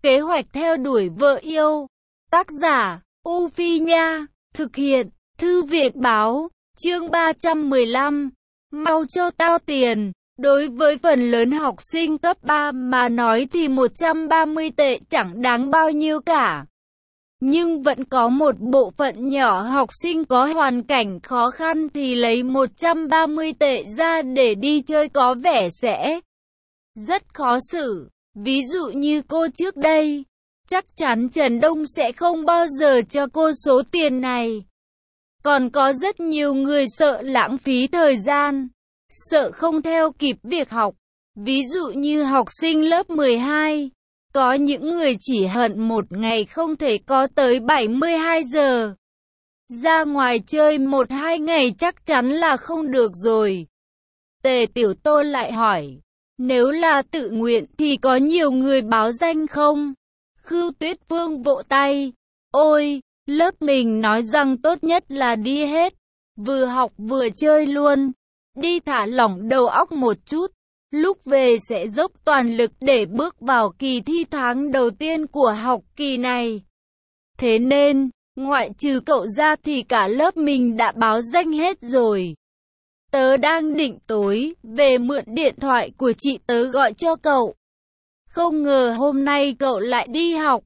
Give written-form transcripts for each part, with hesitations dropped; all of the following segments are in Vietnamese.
Kế hoạch theo đuổi vợ yêu. Tác giả, U Phi Nha. Thực hiện, Thư viện Báo. Chương 315. Mau cho tao tiền. Đối với phần lớn học sinh cấp 3 mà nói thì 130 tệ chẳng đáng bao nhiêu cả. Nhưng vẫn có một bộ phận nhỏ học sinh có hoàn cảnh khó khăn thì lấy 130 tệ ra để đi chơi có vẻ sẽ rất khó xử. Ví dụ như cô trước đây, chắc chắn Trần Đông sẽ không bao giờ cho cô số tiền này. Còn có rất nhiều người sợ lãng phí thời gian, sợ không theo kịp việc học. Ví dụ như học sinh lớp 12, có những người chỉ hận một ngày không thể có tới 72 giờ. Ra ngoài chơi 1-2 ngày chắc chắn là không được rồi. Tề Tiểu Tô lại hỏi, nếu là tự nguyện thì có nhiều người báo danh không? Khưu Tuyết Phương vỗ tay, ôi, lớp mình nói rằng tốt nhất là đi hết, vừa học vừa chơi luôn, đi thả lỏng đầu óc một chút, lúc về sẽ dốc toàn lực để bước vào kỳ thi tháng đầu tiên của học kỳ này. Thế nên, ngoại trừ cậu ra thì cả lớp mình đã báo danh hết rồi. Tớ đang định tối về mượn điện thoại của chị tớ gọi cho cậu. Không ngờ hôm nay cậu lại đi học.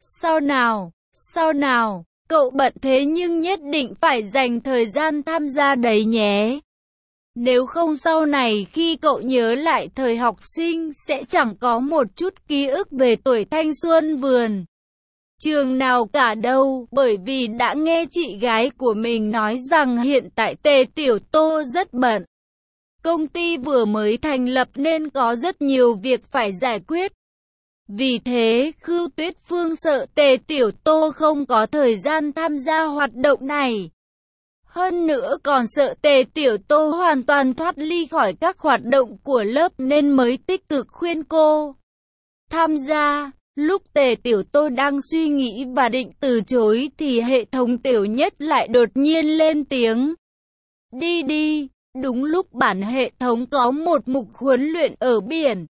Sao nào, cậu bận thế nhưng nhất định phải dành thời gian tham gia đấy nhé. Nếu không sau này khi cậu nhớ lại thời học sinh sẽ chẳng có một chút ký ức về tuổi thanh xuân vườn trường nào cả đâu, bởi vì đã nghe chị gái của mình nói rằng hiện tại Tề Tiểu Tô rất bận. Công ty vừa mới thành lập nên có rất nhiều việc phải giải quyết. Vì thế, Khưu Tuyết Phương sợ Tề Tiểu Tô không có thời gian tham gia hoạt động này. Hơn nữa còn sợ Tề Tiểu Tô hoàn toàn thoát ly khỏi các hoạt động của lớp nên mới tích cực khuyên cô tham gia. Lúc Tề Tiểu Tô đang suy nghĩ và định từ chối thì hệ thống Tiểu Nhất lại đột nhiên lên tiếng. Đi, đúng lúc bản hệ thống có một mục huấn luyện ở biển.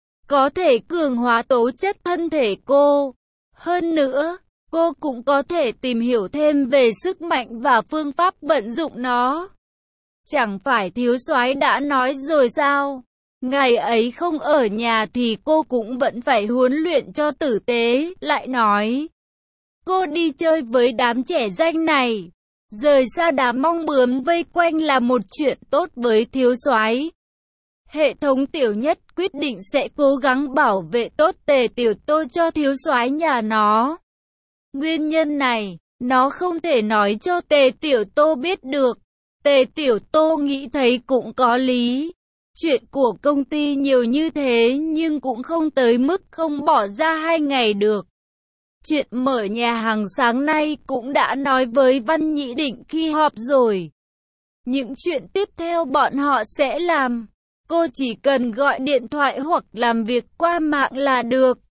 Có thể cường hóa tố chất thân thể cô. Hơn nữa, cô cũng có thể tìm hiểu thêm về sức mạnh và phương pháp vận dụng nó. Chẳng phải thiếu soái đã nói rồi sao? Ngày ấy không ở nhà thì cô cũng vẫn phải huấn luyện cho tử tế, lại nói. Cô đi chơi với đám trẻ danh này, rời xa đám mong bướm vây quanh là một chuyện tốt với thiếu soái. Hệ thống Tiểu Nhất quyết định sẽ cố gắng bảo vệ tốt Tề Tiểu Tô cho thiếu soái nhà nó. Nguyên nhân này, nó không thể nói cho Tề Tiểu Tô biết được. Tề Tiểu Tô nghĩ thấy cũng có lý. Chuyện của công ty nhiều như thế nhưng cũng không tới mức không bỏ ra 2 ngày được. Chuyện mở nhà hàng sáng nay cũng đã nói với Văn Nhĩ Định khi họp rồi. Những chuyện tiếp theo bọn họ sẽ làm. Cô chỉ cần gọi điện thoại hoặc làm việc qua mạng là được.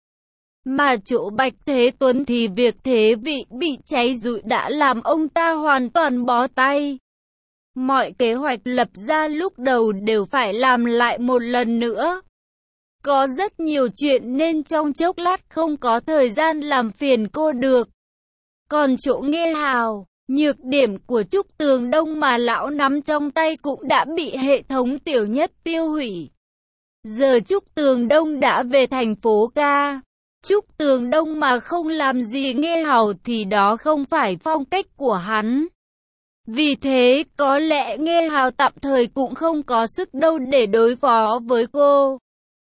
Mà chỗ Bạch Thế Tuấn thì việc thế vị bị cháy rụi đã làm ông ta hoàn toàn bó tay. Mọi kế hoạch lập ra lúc đầu đều phải làm lại một lần nữa. Có rất nhiều chuyện nên trong chốc lát không có thời gian làm phiền cô được. Còn chỗ Nghe Hào, nhược điểm của Trúc Tường Đông mà lão nắm trong tay cũng đã bị hệ thống Tiểu Nhất tiêu hủy. Giờ Trúc Tường Đông đã về thành phố ca. Trúc Tường Đông mà không làm gì Nghe Hào thì đó không phải phong cách của hắn. Vì thế, có lẽ Nghe Hào tạm thời cũng không có sức đâu để đối phó với cô.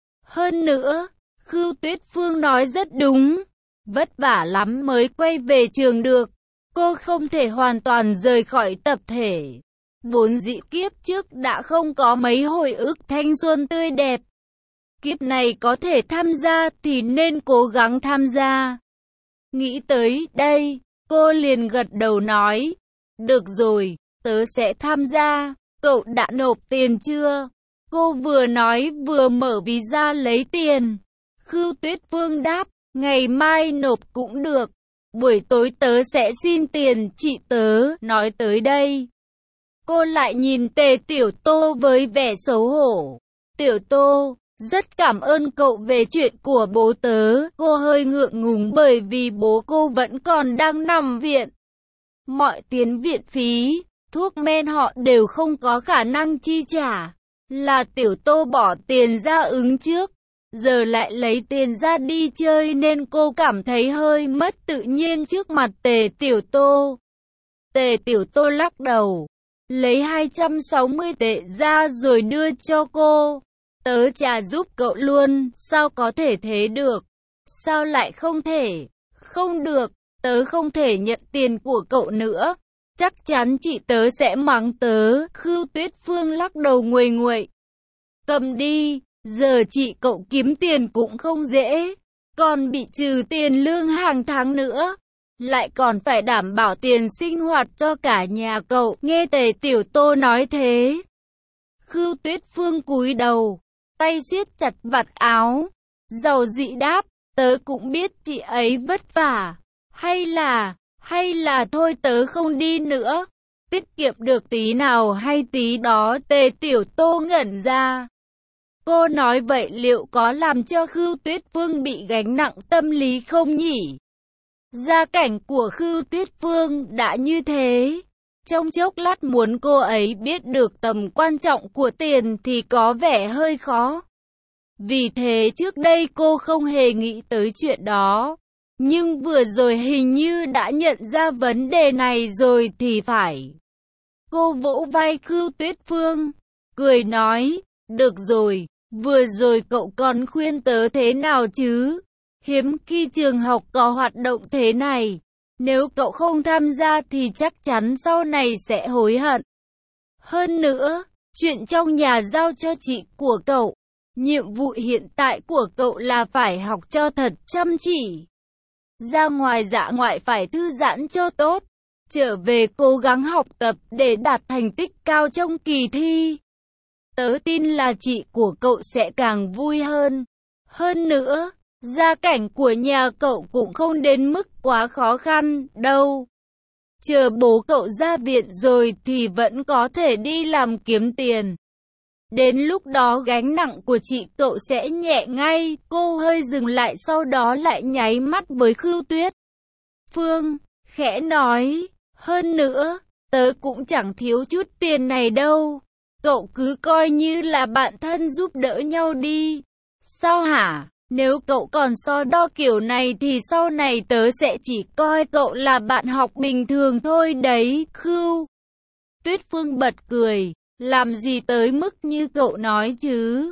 Hơn nữa, Khưu Tuyết Phương nói rất đúng. Vất vả lắm mới quay về trường được. Cô không thể hoàn toàn rời khỏi tập thể. Vốn dĩ kiếp trước đã không có mấy hồi ức thanh xuân tươi đẹp. Kiếp này có thể tham gia thì nên cố gắng tham gia. Nghĩ tới đây, cô liền gật đầu nói. Được rồi, tớ sẽ tham gia. Cậu đã nộp tiền chưa? Cô vừa nói vừa mở ví ra lấy tiền. Khưu Tuyết Phương đáp, ngày mai nộp cũng được. Buổi tối tớ sẽ xin tiền chị tớ. Nói tới đây, cô lại nhìn Tề Tiểu Tô với vẻ xấu hổ. Tiểu Tô, Rất cảm ơn cậu về chuyện của bố tớ. Cô hơi ngượng ngùng bởi vì bố cô vẫn còn đang nằm viện. Mọi tiền viện phí, thuốc men họ đều không có khả năng chi trả. Là Tiểu Tô bỏ tiền ra ứng trước, giờ lại lấy tiền ra đi chơi nên cô cảm thấy hơi mất tự nhiên trước mặt Tề Tiểu Tô. Tề Tiểu Tô lắc đầu, lấy 260 tệ ra rồi đưa cho cô. Tớ trả giúp cậu luôn, sao có thể thế được? Sao lại không thể? Không được, tớ không thể nhận tiền của cậu nữa. Chắc chắn chị tớ sẽ mắng tớ. Khưu Tuyết Phương lắc đầu nguầy nguậy. Cầm đi, giờ chị cậu kiếm tiền cũng không dễ. Còn bị trừ tiền lương hàng tháng nữa. Lại còn phải đảm bảo tiền sinh hoạt cho cả nhà cậu. Nghe Tề Tiểu Tô nói thế, Khưu Tuyết Phương cúi đầu, tay siết chặt vạt áo, giàu dĩ đáp, tớ cũng biết chị ấy vất vả. Hay là thôi tớ không đi nữa. Tiết kiệm được tí nào hay tí đó. Tề Tiểu Tô ngẩn ra. Cô nói vậy liệu có làm cho Khưu Tuyết Phương bị gánh nặng tâm lý không nhỉ? Gia cảnh của Khưu Tuyết Phương đã như thế, trong chốc lát muốn cô ấy biết được tầm quan trọng của tiền thì có vẻ hơi khó. Vì thế trước đây cô không hề nghĩ tới chuyện đó. Nhưng vừa rồi hình như đã nhận ra vấn đề này rồi thì phải. Cô vỗ vai Khưu Tuyết Phương, cười nói, được rồi, vừa rồi cậu còn khuyên tớ thế nào chứ? Hiếm khi trường học có hoạt động thế này. Nếu cậu không tham gia thì chắc chắn sau này sẽ hối hận. Hơn nữa, chuyện trong nhà giao cho chị của cậu. Nhiệm vụ hiện tại của cậu là phải học cho thật chăm chỉ. Ra ngoài dã ngoại phải thư giãn cho tốt. Trở về cố gắng học tập để đạt thành tích cao trong kỳ thi. Tớ tin là chị của cậu sẽ càng vui hơn. Hơn nữa, gia cảnh của nhà cậu cũng không đến mức quá khó khăn đâu. Chờ bố cậu ra viện rồi thì vẫn có thể đi làm kiếm tiền. Đến lúc đó gánh nặng của chị cậu sẽ nhẹ ngay. Cô hơi dừng lại sau đó lại nháy mắt với Khưu Tuyết Phương, khẽ nói, hơn nữa, tớ cũng chẳng thiếu chút tiền này đâu. Cậu cứ coi như là bạn thân giúp đỡ nhau đi. Sao hả? Nếu cậu còn so đo kiểu này thì sau này tớ sẽ chỉ coi cậu là bạn học bình thường thôi đấy. Khưu Tuyết Phương bật cười, làm gì tới mức như cậu nói chứ.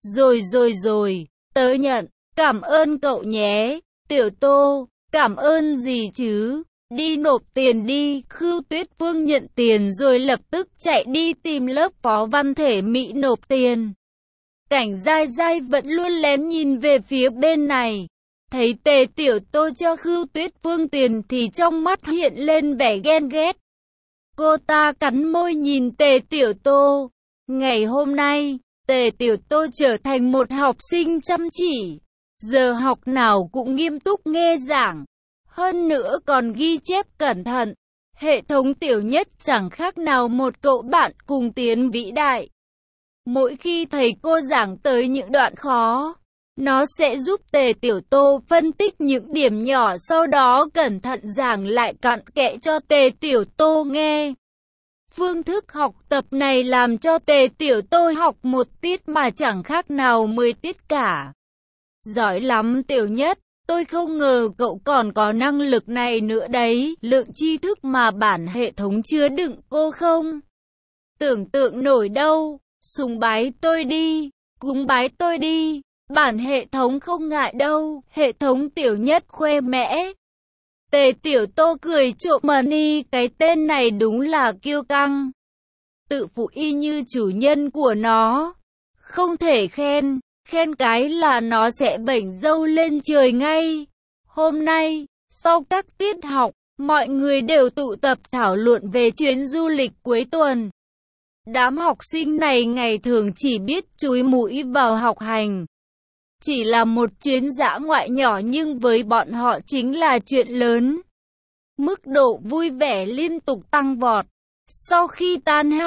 Rồi, tớ nhận, cảm ơn cậu nhé. Tiểu Tô, cảm ơn gì chứ? Đi nộp tiền đi. Khưu Tuyết Phương nhận tiền rồi lập tức chạy đi tìm lớp phó văn thể Mỹ nộp tiền. Cảnh Giai Giai vẫn luôn lén nhìn về phía bên này. Thấy Tề Tiểu Tô cho Khưu Tuyết Phương tiền thì trong mắt hiện lên vẻ ghen ghét. Cô ta cắn môi nhìn Tề Tiểu Tô. Ngày hôm nay, Tề Tiểu Tô trở thành một học sinh chăm chỉ. Giờ học nào cũng nghiêm túc nghe giảng. Hơn nữa còn ghi chép cẩn thận. Hệ thống Tiểu Nhất chẳng khác nào một cậu bạn cùng tiến vĩ đại. Mỗi khi thầy cô giảng tới những đoạn khó, nó sẽ giúp Tề Tiểu Tô phân tích những điểm nhỏ sau đó cẩn thận giảng lại cặn kẽ cho Tề Tiểu Tô nghe. Phương thức học tập này làm cho Tề Tiểu Tô học một tiết mà chẳng khác nào 10 tiết cả. Giỏi lắm Tiểu Nhất, tôi không ngờ cậu còn có năng lực này nữa đấy. Lượng tri thức mà bản hệ thống chứa đựng cô không tưởng tượng nổi đâu. Sùng bái tôi đi, cúng bái tôi đi, bản hệ thống không ngại đâu. Hệ thống Tiểu Nhất khoe mẽ. Tề Tiểu Tô cười trộm mani, cái tên này đúng là kiêu căng. Tự phụ y như chủ nhân của nó. Không thể khen cái là nó sẽ bểnh râu lên trời ngay. Hôm nay, sau các tiết học, mọi người đều tụ tập thảo luận về chuyến du lịch cuối tuần. Đám học sinh này ngày thường chỉ biết chúi mũi vào học hành. Chỉ là một chuyến dã ngoại nhỏ nhưng với bọn họ chính là chuyện lớn. Mức độ vui vẻ liên tục tăng vọt. Sau khi tan học,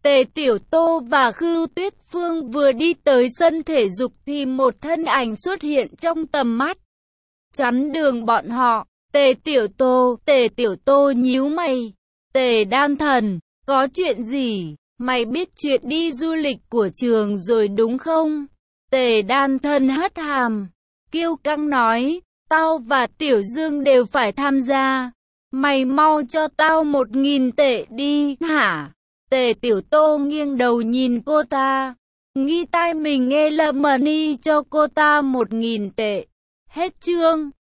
Tề Tiểu Tô và Khưu Tuyết Phương vừa đi tới sân thể dục thì một thân ảnh xuất hiện trong tầm mắt, chắn đường bọn họ. Tề Tiểu Tô nhíu mày. Tề Đan Thần, có chuyện gì? Mày biết chuyện đi du lịch của trường rồi đúng không? Tề Đan Thần hất hàm, kiêu căng nói, tao và Tiểu Dương đều phải tham gia. Mày mau cho tao 1.000 tệ đi, hả? Tề Tiểu Tô nghiêng đầu nhìn cô ta, nghĩ tai mình nghe lầm mờ ni cho cô ta 1.000 tệ. Hết chương.